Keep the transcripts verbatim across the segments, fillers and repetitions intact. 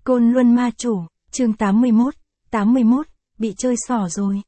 Côn Luân Ma Chủ, chương tám mươi mốt, tám mươi mốt, bị chơi xỏ rồi.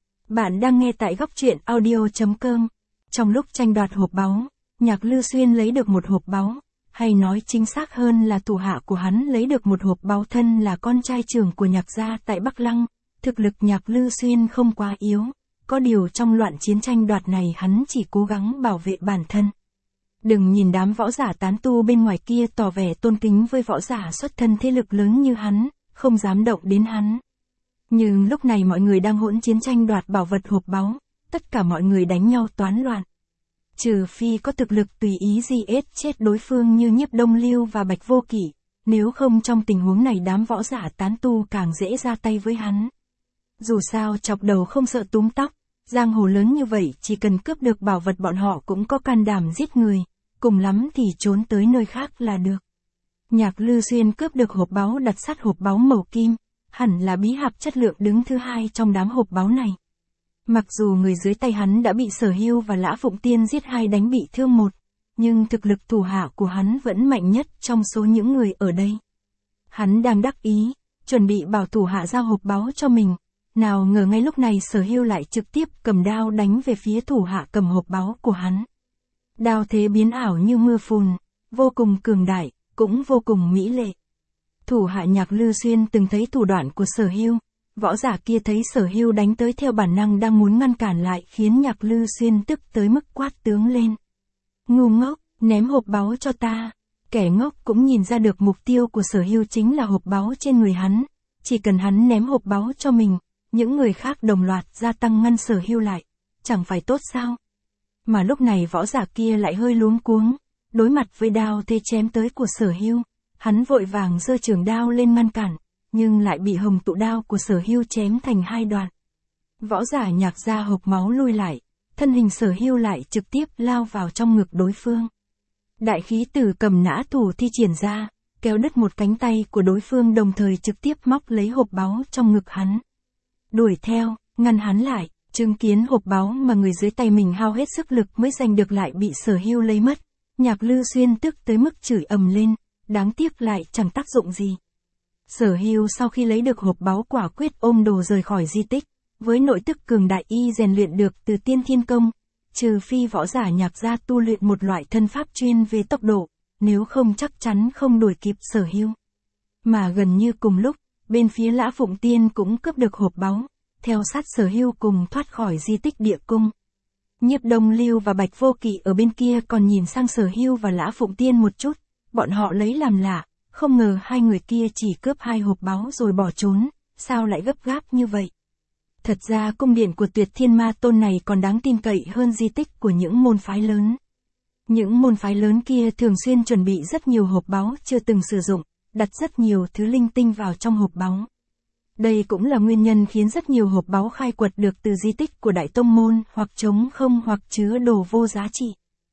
Bạn đang nghe tại góc truyện audio chấm com. Trong lúc tranh đoạt hộp báu, Nhạc Lư Xuyên lấy được một hộp báu, hay nói chính xác hơn là thủ hạ của hắn lấy được một hộp báu, thân là con trai trưởng của Nhạc gia tại Bắc Lăng. Thực lực Nhạc Lư Xuyên không quá yếu, có điều trong loạn chiến tranh đoạt này hắn chỉ cố gắng bảo vệ bản thân. Đừng nhìn đám võ giả tán tu bên ngoài kia tỏ vẻ tôn kính với võ giả xuất thân thế lực lớn như hắn, không dám động đến hắn. Nhưng lúc này mọi người đang hỗn chiến tranh đoạt bảo vật hộp báu, tất cả mọi người đánh nhau toán loạn. Trừ phi có thực lực tùy ý giết chết đối phương như Nhiếp Đông Lưu và Bạch Vô Kỵ, nếu không trong tình huống này đám võ giả tán tu càng dễ ra tay với hắn. Dù sao chọc đầu không sợ túm tóc, giang hồ lớn như vậy chỉ cần cướp được bảo vật bọn họ cũng có can đảm giết người, cùng lắm thì trốn tới nơi khác là được. Nhạc Lư Xuyên cướp được hộp báu đặt sát hộp báu màu kim, hẳn là bí hạp chất lượng đứng thứ hai trong đám hộp báu này. Mặc dù người dưới tay hắn đã bị Sở Hưu và Lã Phụng Tiên giết hai đánh bị thương một, nhưng thực lực thủ hạ của hắn vẫn mạnh nhất trong số những người ở đây. Hắn đang đắc ý, chuẩn bị bảo thủ hạ giao hộp báu cho mình, nào ngờ ngay lúc này Sở Hưu lại trực tiếp cầm đao đánh về phía thủ hạ cầm hộp báu của hắn. Đao thế biến ảo như mưa phùn, vô cùng cường đại, cũng vô cùng mỹ lệ. Thủ hạ Nhạc Lư Xuyên từng thấy thủ đoạn của Sở Hưu, võ giả kia thấy Sở Hưu đánh tới theo bản năng đang muốn ngăn cản lại khiến Nhạc Lư Xuyên tức tới mức quát tướng lên. Ngu ngốc, ném hộp báu cho ta. Kẻ ngốc cũng nhìn ra được mục tiêu của Sở Hưu chính là hộp báu trên người hắn, chỉ cần hắn ném hộp báu cho mình, những người khác đồng loạt gia tăng ngăn Sở Hưu lại, chẳng phải tốt sao? Mà lúc này võ giả kia lại hơi luống cuống, đối mặt với đao thế chém tới của Sở Hưu, hắn vội vàng giơ trường đao lên ngăn cản, nhưng lại bị hồng tụ đao của Sở Hưu chém thành hai đoạn. Võ giả Nhạc gia hộc máu lui lại, thân hình Sở Hưu lại trực tiếp lao vào trong ngực đối phương. Đại khí tử cầm nã thủ thi triển ra, kéo đứt một cánh tay của đối phương, đồng thời trực tiếp móc lấy hộp báu trong ngực hắn. Đuổi theo, ngăn hắn lại. Chứng kiến hộp báu mà người dưới tay mình hao hết sức lực mới giành được lại bị Sở Hưu lấy mất, Nhạc Lư Xuyên tức tới mức chửi ầm lên, đáng tiếc lại chẳng tác dụng gì. Sở Hưu sau khi lấy được hộp báu quả quyết ôm đồ rời khỏi di tích, với nội tức cường đại y rèn luyện được từ Tiên Thiên Công, trừ phi võ giả Nhạc gia tu luyện một loại thân pháp chuyên về tốc độ, nếu không chắc chắn không đuổi kịp Sở Hưu. Mà gần như cùng lúc, bên phía Lã Phụng Tiên cũng cướp được hộp báu, theo sát Sở Hưu cùng thoát khỏi di tích địa cung. Nhiếp Đông Lưu và Bạch Vô Kỵ ở bên kia còn nhìn sang Sở Hưu và Lã Phụng Tiên một chút, bọn họ lấy làm lạ, không ngờ hai người kia chỉ cướp hai hộp báu rồi bỏ trốn, sao lại gấp gáp như vậy. Thật ra cung điện của Tuyệt Thiên Ma Tôn này còn đáng tin cậy hơn di tích của những môn phái lớn. Những môn phái lớn kia thường xuyên chuẩn bị rất nhiều hộp báu chưa từng sử dụng, đặt rất nhiều thứ linh tinh vào trong hộp báu. Đây cũng là nguyên nhân khiến rất nhiều hộp báu khai quật được từ di tích của Đại Tông Môn hoặc trống không hoặc chứa đồ vô giá trị.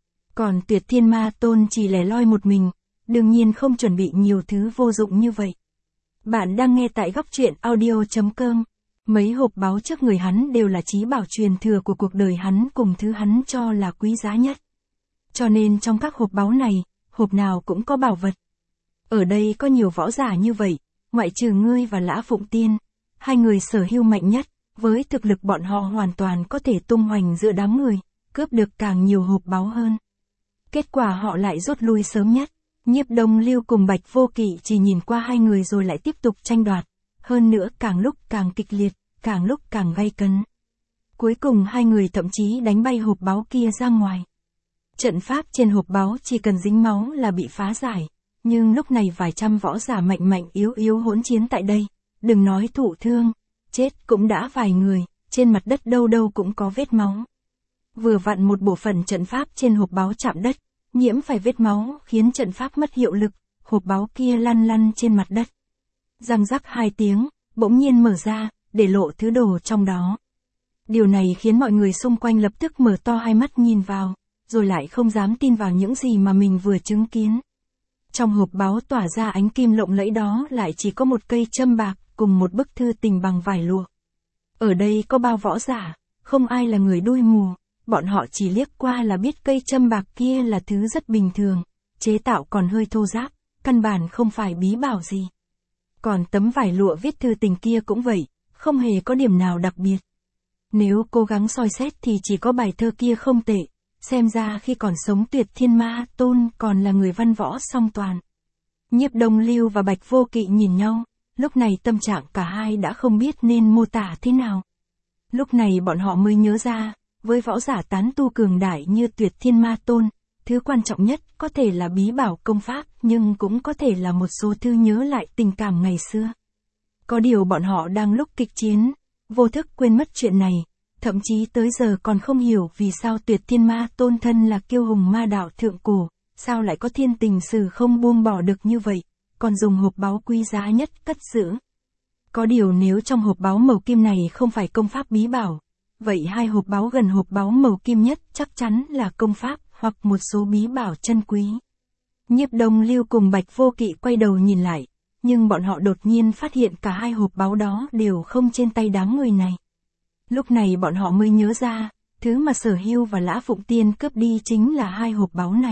Còn Tuyệt Thiên Ma Tôn chỉ lẻ loi một mình, đương nhiên không chuẩn bị nhiều thứ vô dụng như vậy. Bạn đang nghe tại góc truyện audio chấm com. Mấy hộp báu trước người hắn đều là trí bảo truyền thừa của cuộc đời hắn cùng thứ hắn cho là quý giá nhất. Cho nên trong các hộp báu này, hộp nào cũng có bảo vật. Ở đây có nhiều võ giả như vậy, ngoại trừ ngươi và Lã Phụng Tiên, hai người Sở Hưu mạnh nhất, với thực lực bọn họ hoàn toàn có thể tung hoành giữa đám người, cướp được càng nhiều hộp báu hơn. Kết quả họ lại rút lui sớm nhất, Nhiếp Đông Lưu cùng Bạch Vô Kỵ chỉ nhìn qua hai người rồi lại tiếp tục tranh đoạt, hơn nữa càng lúc càng kịch liệt, càng lúc càng gay cấn. Cuối cùng hai người thậm chí đánh bay hộp báu kia ra ngoài. Trận pháp trên hộp báu chỉ cần dính máu là bị phá giải. Nhưng lúc này vài trăm võ giả mạnh mạnh yếu yếu hỗn chiến tại đây, đừng nói thụ thương, chết cũng đã vài người, trên mặt đất đâu đâu cũng có vết máu. Vừa vặn một bộ phận trận pháp trên hộp báu chạm đất, nhiễm phải vết máu khiến trận pháp mất hiệu lực, hộp báu kia lăn lăn trên mặt đất. Răng rắc hai tiếng, bỗng nhiên mở ra, để lộ thứ đồ trong đó. Điều này khiến mọi người xung quanh lập tức mở to hai mắt nhìn vào, rồi lại không dám tin vào những gì mà mình vừa chứng kiến. Trong hộp báu tỏa ra ánh kim lộng lẫy đó lại chỉ có một cây châm bạc cùng một bức thư tình bằng vải lụa. Ở đây có bao võ giả, không ai là người đuôi mù, bọn họ chỉ liếc qua là biết cây châm bạc kia là thứ rất bình thường, chế tạo còn hơi thô ráp, căn bản không phải bí bảo gì. Còn tấm vải lụa viết thư tình kia cũng vậy, không hề có điểm nào đặc biệt. Nếu cố gắng soi xét thì chỉ có bài thơ kia không tệ, xem ra khi còn sống Tuyệt Thiên Ma Tôn còn là người văn võ song toàn. Nhiếp Đông Lưu và Bạch Vô Kỵ nhìn nhau, lúc này tâm trạng cả hai đã không biết nên mô tả thế nào. Lúc này bọn họ mới nhớ ra, với võ giả tán tu cường đại như Tuyệt Thiên Ma Tôn, thứ quan trọng nhất có thể là bí bảo công pháp, nhưng cũng có thể là một số thư nhớ lại tình cảm ngày xưa. Có điều bọn họ đang lúc kịch chiến, vô thức quên mất chuyện này, thậm chí tới giờ còn không hiểu vì sao Tuyệt Thiên Ma Tôn thân là kiêu hùng ma đạo thượng cổ, sao lại có thiên tình sử không buông bỏ được như vậy, còn dùng hộp báu quý giá nhất cất giữ. Có điều nếu trong hộp báu màu kim này không phải công pháp bí bảo, vậy hai hộp báu gần hộp báu màu kim nhất chắc chắn là công pháp hoặc một số bí bảo chân quý. Nhiếp Đông Lưu cùng Bạch Vô Kỵ quay đầu nhìn lại, nhưng bọn họ đột nhiên phát hiện cả hai hộp báu đó đều không trên tay đám người này. Lúc này bọn họ mới nhớ ra, thứ mà Sở Hưu và Lã Phụng Tiên cướp đi chính là hai hộp báu này.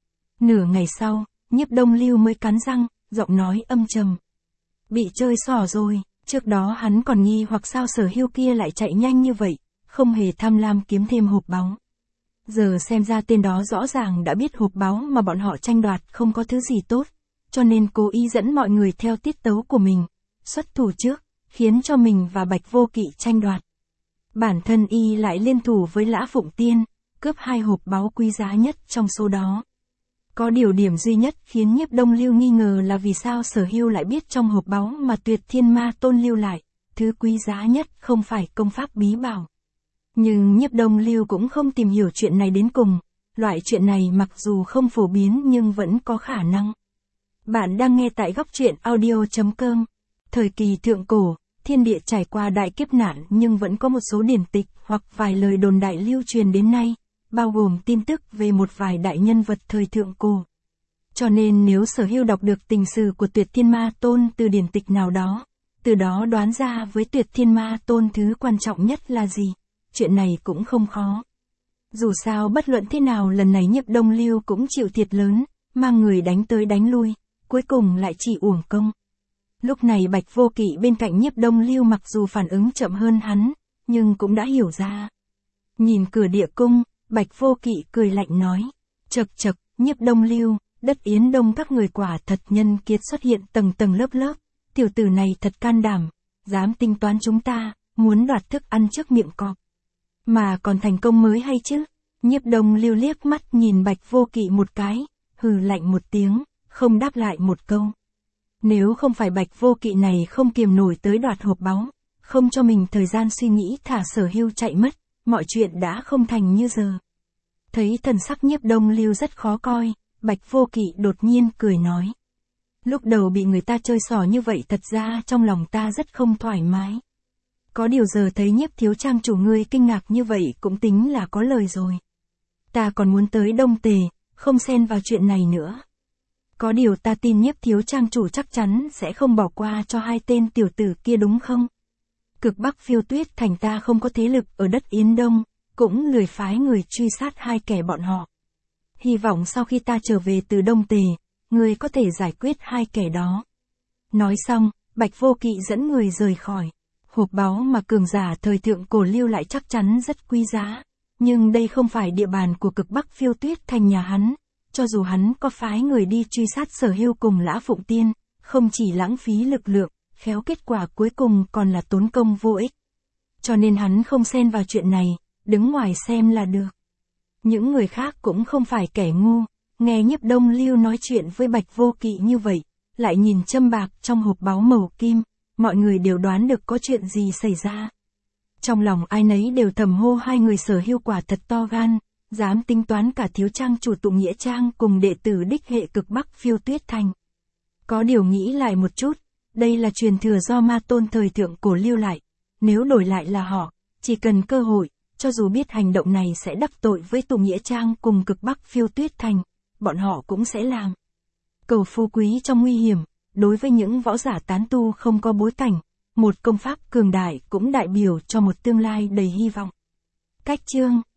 Nửa ngày sau, Nhiếp Đông Lưu mới cắn răng, giọng nói âm trầm. Bị chơi xỏ rồi, trước đó hắn còn nghi hoặc sao Sở Hưu kia lại chạy nhanh như vậy, không hề tham lam kiếm thêm hộp báu. Giờ xem ra tên đó rõ ràng đã biết hộp báu mà bọn họ tranh đoạt không có thứ gì tốt, cho nên cố ý dẫn mọi người theo tiết tấu của mình, xuất thủ trước, khiến cho mình và Bạch Vô Kỵ tranh đoạt. Bản thân y lại liên thủ với Lã Phụng Tiên, cướp hai hộp báu quý giá nhất trong số đó. Có điều điểm duy nhất khiến Nhiếp Đông Lưu nghi ngờ là vì sao Sở Hưu lại biết trong hộp báu mà Tuyệt Thiên Ma Tôn lưu lại, thứ quý giá nhất không phải công pháp bí bảo. Nhưng Nhiếp Đông Lưu cũng không tìm hiểu chuyện này đến cùng, loại chuyện này mặc dù không phổ biến nhưng vẫn có khả năng. Bạn đang nghe tại góc truyện audio chấm com. Thời kỳ thượng cổ, thiên địa trải qua đại kiếp nạn nhưng vẫn có một số điển tịch hoặc vài lời đồn đại lưu truyền đến nay, bao gồm tin tức về một vài đại nhân vật thời thượng cổ. Cho nên nếu Sở Hưu đọc được tình sử của Tuyệt Thiên Ma Tôn từ điển tịch nào đó, từ đó đoán ra với Tuyệt Thiên Ma Tôn thứ quan trọng nhất là gì, chuyện này cũng không khó. Dù sao bất luận thế nào lần này Nhiếp Đông Lưu cũng chịu thiệt lớn, mang người đánh tới đánh lui, cuối cùng lại chỉ uổng công. Lúc này Bạch Vô Kỵ bên cạnh Nhiếp Đông Lưu mặc dù phản ứng chậm hơn hắn, nhưng cũng đã hiểu ra. Nhìn cửa địa cung, Bạch Vô Kỵ cười lạnh nói, chậc chậc, Nhiếp Đông Lưu, đất Yến Đông các người quả thật nhân kiệt xuất hiện tầng tầng lớp lớp, tiểu tử này thật can đảm, dám tính toán chúng ta, muốn đoạt thức ăn trước miệng cọp. Mà còn thành công mới hay chứ? Nhiếp Đông Lưu liếc mắt nhìn Bạch Vô Kỵ một cái, hừ lạnh một tiếng, không đáp lại một câu. Nếu không phải Bạch Vô Kỵ này không kiềm nổi tới đoạt hộp báu, không cho mình thời gian suy nghĩ thả Sở Hưu chạy mất, mọi chuyện đã không thành như giờ. Thấy thần sắc Nhiếp Đông Lưu rất khó coi, Bạch Vô Kỵ đột nhiên cười nói. Lúc đầu bị người ta chơi xỏ như vậy thật ra trong lòng ta rất không thoải mái. Có điều giờ thấy Nhiếp thiếu trang chủ ngươi kinh ngạc như vậy cũng tính là có lời rồi. Ta còn muốn tới Đông Tề, không xen vào chuyện này nữa. Có điều ta tin Nhiếp thiếu trang chủ chắc chắn sẽ không bỏ qua cho hai tên tiểu tử kia đúng không? Cực Bắc Phiêu Tuyết thành ta không có thế lực ở đất Yến Đông, cũng lười phái người truy sát hai kẻ bọn họ. Hy vọng sau khi ta trở về từ Đông Tề, ngươi có thể giải quyết hai kẻ đó. Nói xong, Bạch Vô Kỵ dẫn người rời khỏi. Hộp báu mà cường giả thời thượng cổ lưu lại chắc chắn rất quý giá, nhưng đây không phải địa bàn của Cực Bắc Phiêu Tuyết thành nhà hắn, cho dù hắn có phái người đi truy sát Sở Hưu cùng Lã Phụng Tiên, không chỉ lãng phí lực lượng, khéo kết quả cuối cùng còn là tốn công vô ích. Cho nên hắn không xen vào chuyện này, đứng ngoài xem là được. Những người khác cũng không phải kẻ ngu, nghe Nhiếp Đông Lưu nói chuyện với Bạch Vô Kỵ như vậy, lại nhìn châm bạc trong hộp báu màu kim, mọi người đều đoán được có chuyện gì xảy ra. Trong lòng ai nấy đều thầm hô hai người Sở Hưu quả thật to gan, dám tính toán cả thiếu trang chủ Tụng Nghĩa Trang cùng đệ tử đích hệ Cực Bắc Phiêu Tuyết thành. Có điều nghĩ lại một chút, đây là truyền thừa do Ma Tôn thời thượng cổ lưu lại, nếu đổi lại là họ, chỉ cần cơ hội, cho dù biết hành động này sẽ đắc tội với Tụng Nghĩa Trang cùng Cực Bắc Phiêu Tuyết thành, bọn họ cũng sẽ làm. Cầu phú quý trong nguy hiểm, đối với những võ giả tán tu không có bối cảnh, một công pháp cường đại cũng đại biểu cho một tương lai đầy hy vọng. Cách chương